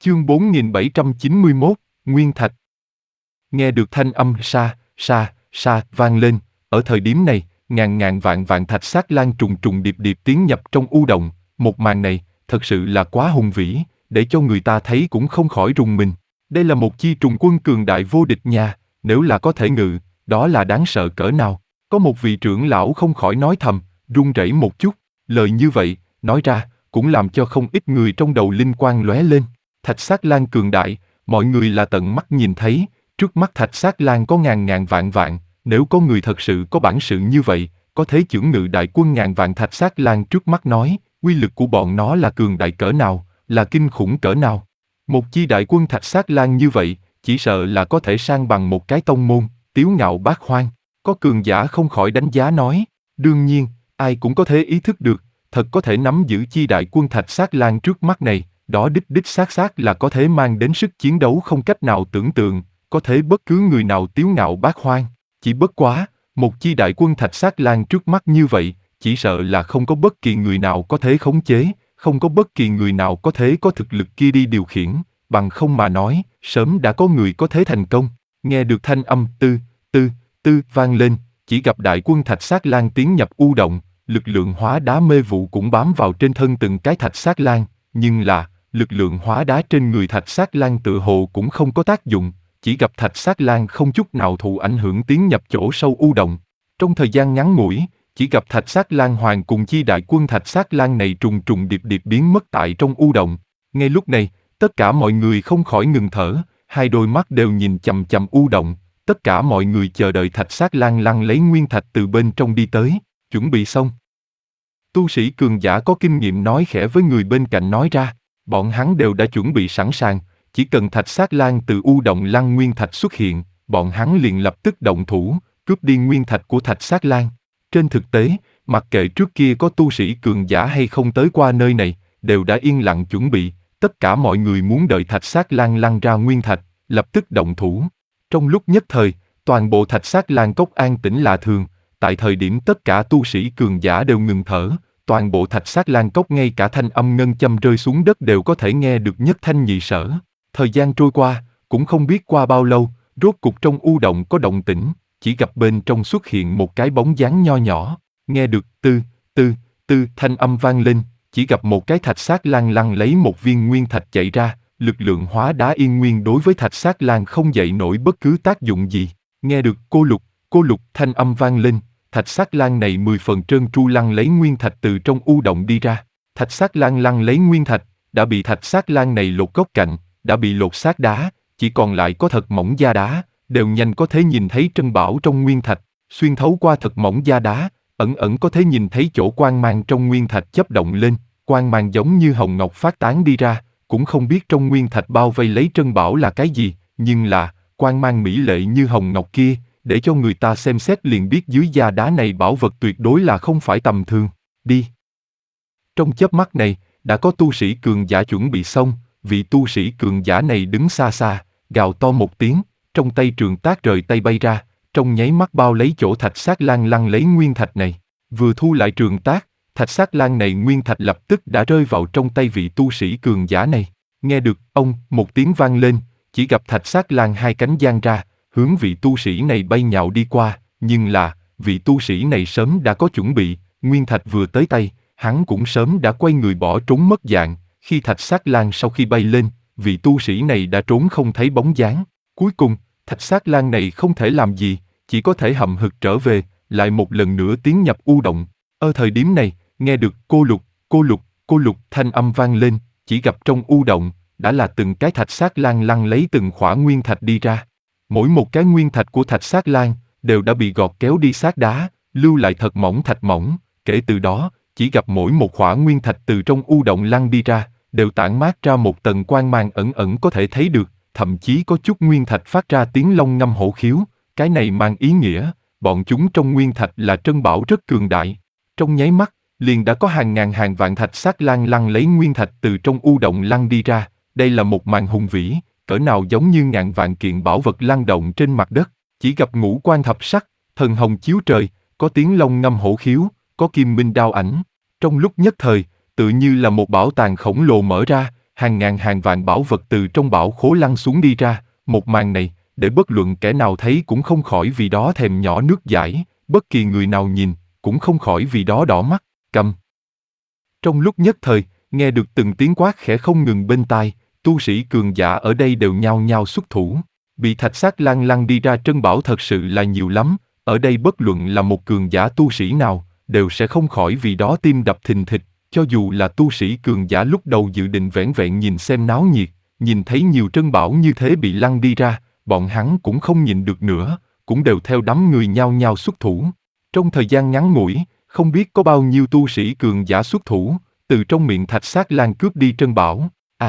Chương 4791, Nguyên Thạch. Nghe được thanh âm sa, sa, sa vang lên, ở thời điểm này, ngàn ngàn vạn vạn thạch sát lan trùng trùng điệp điệp tiến nhập trong u động, một màn này, thật sự là quá hùng vĩ, để cho người ta thấy cũng không khỏi rùng mình. Đây là một chi trùng quân cường đại vô địch nha, nếu là có thể ngự, đó là đáng sợ cỡ nào. Có một vị trưởng lão không khỏi nói thầm, run rẩy một chút, lời như vậy, nói ra, cũng làm cho không ít người trong đầu linh quang lóe lên. Thạch sát lan cường đại, mọi người là tận mắt nhìn thấy, trước mắt thạch sát lan có ngàn ngàn vạn vạn, nếu có người thật sự có bản sự như vậy, có thể chưởng ngự đại quân ngàn vạn thạch sát lan trước mắt nói, uy lực của bọn nó là cường đại cỡ nào, là kinh khủng cỡ nào. Một chi đại quân thạch sát lan như vậy, chỉ sợ là có thể sang bằng một cái tông môn, Tiếu Ngạo Bát Hoang. Có cường giả không khỏi đánh giá nói, đương nhiên, ai cũng có thể ý thức được, thật có thể nắm giữ chi đại quân thạch sát lan trước mắt này, đó đích xác là có thể mang đến sức chiến đấu không cách nào tưởng tượng, có thể bất cứ người nào Tiếu Ngạo Bát Hoang. Chỉ bất quá, một chi đại quân thạch sát lan trước mắt như vậy, chỉ sợ là không có bất kỳ người nào có thể khống chế, không có bất kỳ người nào có thể có thực lực kia đi điều khiển, bằng không mà nói, sớm đã có người có thể thành công. Nghe được thanh âm tư vang lên, chỉ gặp đại quân thạch sát lan tiến nhập u động, lực lượng hóa đá mê vụ cũng bám vào trên thân từng cái thạch sát lan, nhưng là, lực lượng hóa đá trên người thạch sát lan tựa hồ cũng không có tác dụng, chỉ gặp thạch sát lan không chút nào thụ ảnh hưởng tiến nhập chỗ sâu u động. Trong thời gian ngắn ngủi, chỉ gặp thạch sát lan hoàng cùng chi đại quân thạch sát lan này trùng trùng điệp điệp biến mất tại trong u động. Ngay lúc này, tất cả mọi người không khỏi ngừng thở, hai đôi mắt đều nhìn chằm chằm u động. Tất cả mọi người chờ đợi thạch sát lan lăn lấy nguyên thạch từ bên trong đi tới, chuẩn bị xong. Tu sĩ cường giả có kinh nghiệm nói khẽ với người bên cạnh nói ra, bọn hắn đều đã chuẩn bị sẵn sàng, chỉ cần thạch sát lan từ u động lăn nguyên thạch xuất hiện, bọn hắn liền lập tức động thủ, cướp đi nguyên thạch của thạch sát lan. Trên thực tế, mặc kệ trước kia có tu sĩ cường giả hay không tới qua nơi này, đều đã yên lặng chuẩn bị, tất cả mọi người muốn đợi thạch sát lan lăn ra nguyên thạch, lập tức động thủ. Trong lúc nhất thời, toàn bộ thạch sát lan cốc an tĩnh lạ thường, tại thời điểm tất cả tu sĩ cường giả đều ngừng thở, toàn bộ thạch sát lan cốc ngay cả thanh âm ngân châm rơi xuống đất đều có thể nghe được nhất thanh nhị sở. Thời gian trôi qua, cũng không biết qua bao lâu, rốt cục trong u động có động tĩnh, chỉ gặp bên trong xuất hiện một cái bóng dáng nho nhỏ, nghe được tư thanh âm vang lên, chỉ gặp một cái thạch sát lan lăn lấy một viên nguyên thạch chạy ra. Lực lượng hóa đá yên nguyên đối với thạch sát lan không dậy nổi bất cứ tác dụng gì. Nghe được cô lục thanh âm vang lên, thạch sát lan này 10 phần trơn tru lăn lấy nguyên thạch từ trong u động đi ra. Thạch sát lan lăn lấy nguyên thạch, đã bị thạch sát lan này lột gốc cạnh, đã bị lột xác đá, chỉ còn lại có thật mỏng da đá, đều nhanh có thể nhìn thấy trân bảo trong nguyên thạch, xuyên thấu qua thật mỏng da đá, ẩn có thể nhìn thấy chỗ quang mang trong nguyên thạch chớp động lên, quang mang giống như hồng ngọc phát tán đi ra. Cũng không biết trong nguyên thạch bao vây lấy trân bảo là cái gì, nhưng là, quang mang mỹ lệ như hồng ngọc kia, để cho người ta xem xét liền biết dưới da đá này bảo vật tuyệt đối là không phải tầm thường. Đi! Trong chớp mắt này, đã có tu sĩ cường giả chuẩn bị xong, vị tu sĩ cường giả này đứng xa xa, gào to một tiếng, trong tay trường tác rời tay bay ra, trong nháy mắt bao lấy chỗ thạch sát lan lăn lấy nguyên thạch này, vừa thu lại trường tác. Thạch sát lan này nguyên thạch lập tức đã rơi vào trong tay vị tu sĩ cường giả này. Nghe được ông một tiếng vang lên, chỉ gặp thạch sát lan hai cánh dang ra, hướng vị tu sĩ này bay nhào đi qua, nhưng là, vị tu sĩ này sớm đã có chuẩn bị, nguyên thạch vừa tới tay, hắn cũng sớm đã quay người bỏ trốn mất dạng, khi thạch sát lan sau khi bay lên, vị tu sĩ này đã trốn không thấy bóng dáng. Cuối cùng, thạch sát lan này không thể làm gì, chỉ có thể hậm hực trở về, lại một lần nữa tiến nhập u động. Ở thời điểm này, nghe được cô lục thanh âm vang lên, chỉ gặp trong u động, đã là từng cái thạch sát lan lăn lấy từng khỏa nguyên thạch đi ra. Mỗi một cái nguyên thạch của thạch sát lan, đều đã bị gọt kéo đi sát đá, lưu lại thật mỏng thạch mỏng, kể từ đó, chỉ gặp mỗi một khỏa nguyên thạch từ trong u động lăn đi ra, đều tản mát ra một tầng quang mang ẩn có thể thấy được, thậm chí có chút nguyên thạch phát ra tiếng long ngâm hổ khiếu, cái này mang ý nghĩa, bọn chúng trong nguyên thạch là trân bảo rất cường đại. Trong nháy mắt, liền đã có hàng ngàn hàng vạn thạch sát lan lăn lấy nguyên thạch từ trong u động lăn đi ra, đây là một màn hùng vĩ, cỡ nào giống như ngàn vạn kiện bảo vật lăn động trên mặt đất, chỉ gặp ngũ quan thập sắc, thần hồng chiếu trời, có tiếng long ngâm hổ khiếu, có kim minh đao ảnh. Trong lúc nhất thời, tự như là một bảo tàng khổng lồ mở ra, hàng ngàn hàng vạn bảo vật từ trong bảo khố lăn xuống đi ra, một màn này, để bất luận kẻ nào thấy cũng không khỏi vì đó thèm nhỏ nước dãi, bất kỳ người nào nhìn, cũng không khỏi vì đó đỏ mắt, câm. Trong lúc nhất thời, nghe được từng tiếng quát khẽ không ngừng bên tai, tu sĩ cường giả ở đây đều nhao nhao xuất thủ. Bị thạch sát lan lăn đi ra trân bảo thật sự là nhiều lắm, ở đây bất luận là một cường giả tu sĩ nào, đều sẽ không khỏi vì đó tim đập thình thịch, cho dù là tu sĩ cường giả lúc đầu dự định vẻn vẹn nhìn xem náo nhiệt, nhìn thấy nhiều trân bảo như thế bị lăn đi ra, bọn hắn cũng không nhìn được nữa, cũng đều theo đám người nhao nhao xuất thủ. Trong thời gian ngắn ngủi, không biết có bao nhiêu tu sĩ cường giả xuất thủ, từ trong miệng thạch sát lan cướp đi trân bảo.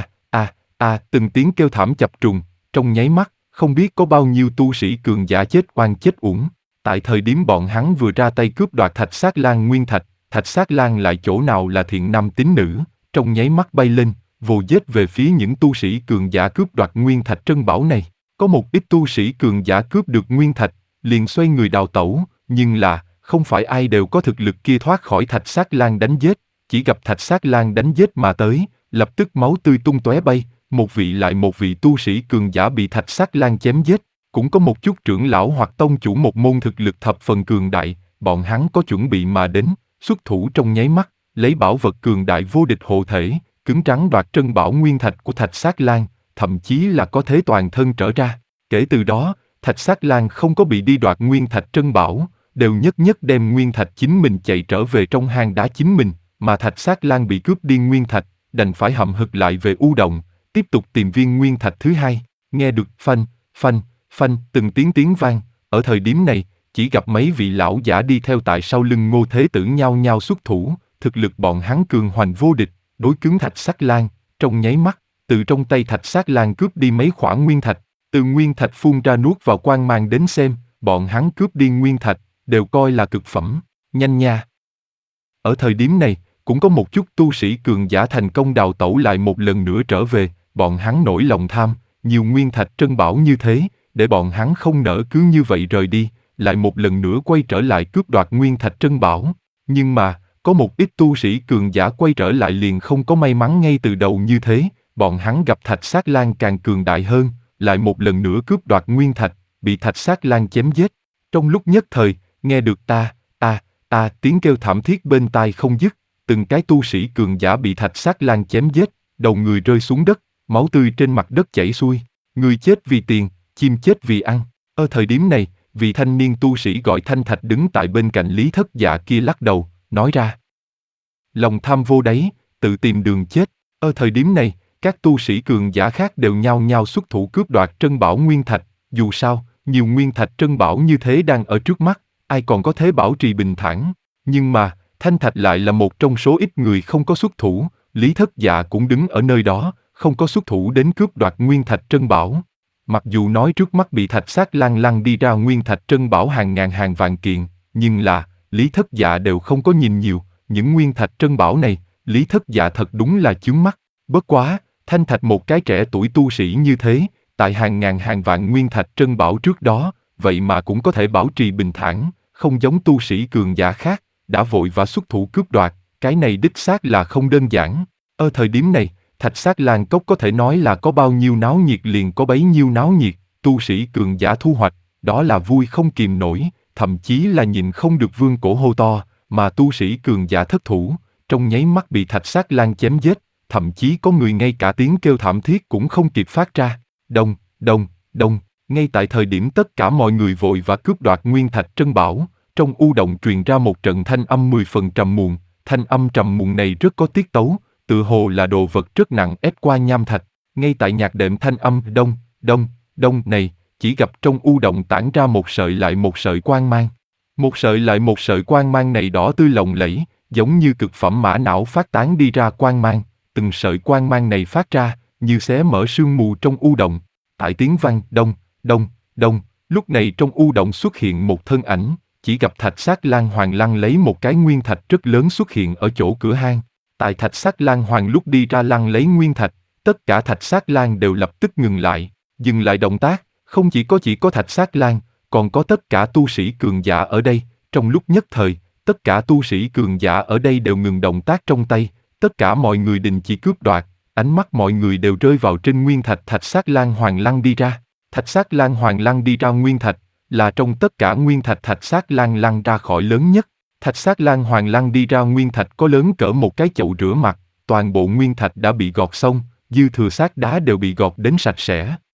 Từng tiếng kêu thảm chập trùng, trong nháy mắt, không biết có bao nhiêu tu sĩ cường giả chết oan chết uổng. Tại thời điểm bọn hắn vừa ra tay cướp đoạt thạch sát lan nguyên thạch, thạch sát lan lại chỗ nào là thiện nam tín nữ, trong nháy mắt bay lên, vồ giết về phía những tu sĩ cường giả cướp đoạt nguyên thạch trân bảo này. Có một ít tu sĩ cường giả cướp được nguyên thạch, liền xoay người đào tẩu, nhưng là, không phải ai đều có thực lực kia thoát khỏi thạch sát lan đánh giết, chỉ gặp thạch sát lan đánh giết mà tới, lập tức máu tươi tung tóe bay, một vị lại một vị tu sĩ cường giả bị thạch sát lan chém giết, cũng có một chút trưởng lão hoặc tông chủ một môn thực lực thập phần cường đại, bọn hắn có chuẩn bị mà đến, xuất thủ trong nháy mắt, lấy bảo vật cường đại vô địch hộ thể, cứng rắn đoạt trân bảo nguyên thạch của thạch sát lan, thậm chí là có thế toàn thân trở ra. Kể từ đó, thạch sát lan không có bị đi đoạt nguyên thạch trân bảo, đều nhất nhất đem nguyên thạch chính mình chạy trở về trong hang đá chính mình, mà thạch sát lan bị cướp đi nguyên thạch, đành phải hậm hực lại về u động, tiếp tục tìm viên nguyên thạch thứ hai. Nghe được phanh, phanh, phanh từng tiếng vang, ở thời điểm này, chỉ gặp mấy vị lão giả đi theo tại sau lưng Ngô Thế Tử nhao nhao xuất thủ, thực lực bọn hắn cường hoành vô địch, đối cứng thạch sát lan, trong nháy mắt, từ trong tay thạch sát lan cướp đi mấy khỏa nguyên thạch, từ nguyên thạch phun ra nuốt vào quang mang đến xem, bọn hắn cướp đi nguyên thạch, đều coi là cực phẩm, nhanh nha. Ở thời điểm này, cũng có một chút tu sĩ cường giả thành công đào tẩu lại một lần nữa trở về, bọn hắn nổi lòng tham, nhiều nguyên thạch trân bảo như thế, để bọn hắn không nỡ cứ như vậy rời đi, lại một lần nữa quay trở lại cướp đoạt nguyên thạch trân bảo. Nhưng mà, có một ít tu sĩ cường giả quay trở lại liền không có may mắn ngay từ đầu như thế, bọn hắn gặp thạch sát lan càng cường đại hơn, lại một lần nữa cướp đoạt nguyên thạch, bị thạch sát lan chém giết. Trong lúc nhất thời, nghe được tiếng kêu thảm thiết bên tai không dứt, từng cái tu sĩ cường giả bị thạch sát lan chém giết, đầu người rơi xuống đất, máu tươi trên mặt đất chảy xuôi, người chết vì tiền, chim chết vì ăn. Ở thời điểm này, vị thanh niên tu sĩ gọi Thanh Thạch đứng tại bên cạnh Lý Thất Dạ kia lắc đầu, nói ra. Lòng tham vô đáy, tự tìm đường chết. Ở thời điểm này, các tu sĩ cường giả khác đều nhao nhao xuất thủ cướp đoạt trân bảo nguyên thạch, dù sao, nhiều nguyên thạch trân bảo như thế đang ở trước mắt, ai còn có thể bảo trì bình thản. Nhưng mà, Thanh Thạch lại là một trong số ít người không có xuất thủ, Lý Thất Dạ cũng đứng ở nơi đó, không có xuất thủ đến cướp đoạt nguyên thạch trân bảo. Mặc dù nói trước mắt bị thạch sát lan lăn đi ra nguyên thạch trân bảo hàng ngàn hàng vạn kiện, nhưng là, Lý Thất Dạ đều không có nhìn nhiều, những nguyên thạch trân bảo này, Lý Thất Dạ thật đúng là chướng mắt. Bất quá, Thanh Thạch một cái trẻ tuổi tu sĩ như thế, tại hàng ngàn hàng vạn nguyên thạch trân bảo trước đó, vậy mà cũng có thể bảo trì bình thản, không giống tu sĩ cường giả khác, đã vội và xuất thủ cướp đoạt, cái này đích xác là không đơn giản. Ở thời điểm này, Thạch Sát Lan Cốc có thể nói là có bao nhiêu náo nhiệt liền có bấy nhiêu náo nhiệt, tu sĩ cường giả thu hoạch, đó là vui không kìm nổi, thậm chí là nhìn không được vương cổ hô to, mà tu sĩ cường giả thất thủ, trong nháy mắt bị Thạch Sát Lan chém giết, thậm chí có người ngay cả tiếng kêu thảm thiết cũng không kịp phát ra. Đông, đông, đông, ngay tại thời điểm tất cả mọi người vội và cướp đoạt nguyên thạch trân bảo, trong u động truyền ra một trận thanh âm 10 phần trầm muộn, thanh âm trầm muộn này rất có tiết tấu, tự hồ là đồ vật rất nặng ép qua nham thạch. Ngay tại nhạc đệm thanh âm đông, đông, đông này, chỉ gặp trong u động tản ra một sợi lại một sợi quang mang. Một sợi lại một sợi quang mang này đỏ tươi lộng lẫy, giống như cực phẩm mã não phát tán đi ra quang mang, từng sợi quang mang này phát ra, như xé mở sương mù trong u động. Tại tiếng vang đông, đông, đông, lúc này trong u động xuất hiện một thân ảnh, chỉ gặp Thạch Sát Lan Hoàng lăng lấy một cái nguyên thạch rất lớn xuất hiện ở chỗ cửa hang. Tại Thạch Sát Lan Hoàng lúc đi ra lăng lấy nguyên thạch, tất cả Thạch Sát Lan đều lập tức ngừng lại động tác, không chỉ có Thạch Sát Lan, còn có tất cả tu sĩ cường giả ở đây, trong lúc nhất thời, tất cả tu sĩ cường giả ở đây đều ngừng động tác trong tay, tất cả mọi người đình chỉ cướp đoạt, ánh mắt mọi người đều rơi vào trên nguyên thạch thạch sát lan hoàng lăng đi ra. Thạch sát lan hoàng lăng đi ra nguyên thạch, là trong tất cả nguyên thạch thạch sát lan lăn ra khỏi lớn nhất. Thạch sát lan hoàng lăng đi ra nguyên thạch có lớn cỡ một cái chậu rửa mặt, toàn bộ nguyên thạch đã bị gọt xong, dư thừa xác đá đều bị gọt đến sạch sẽ.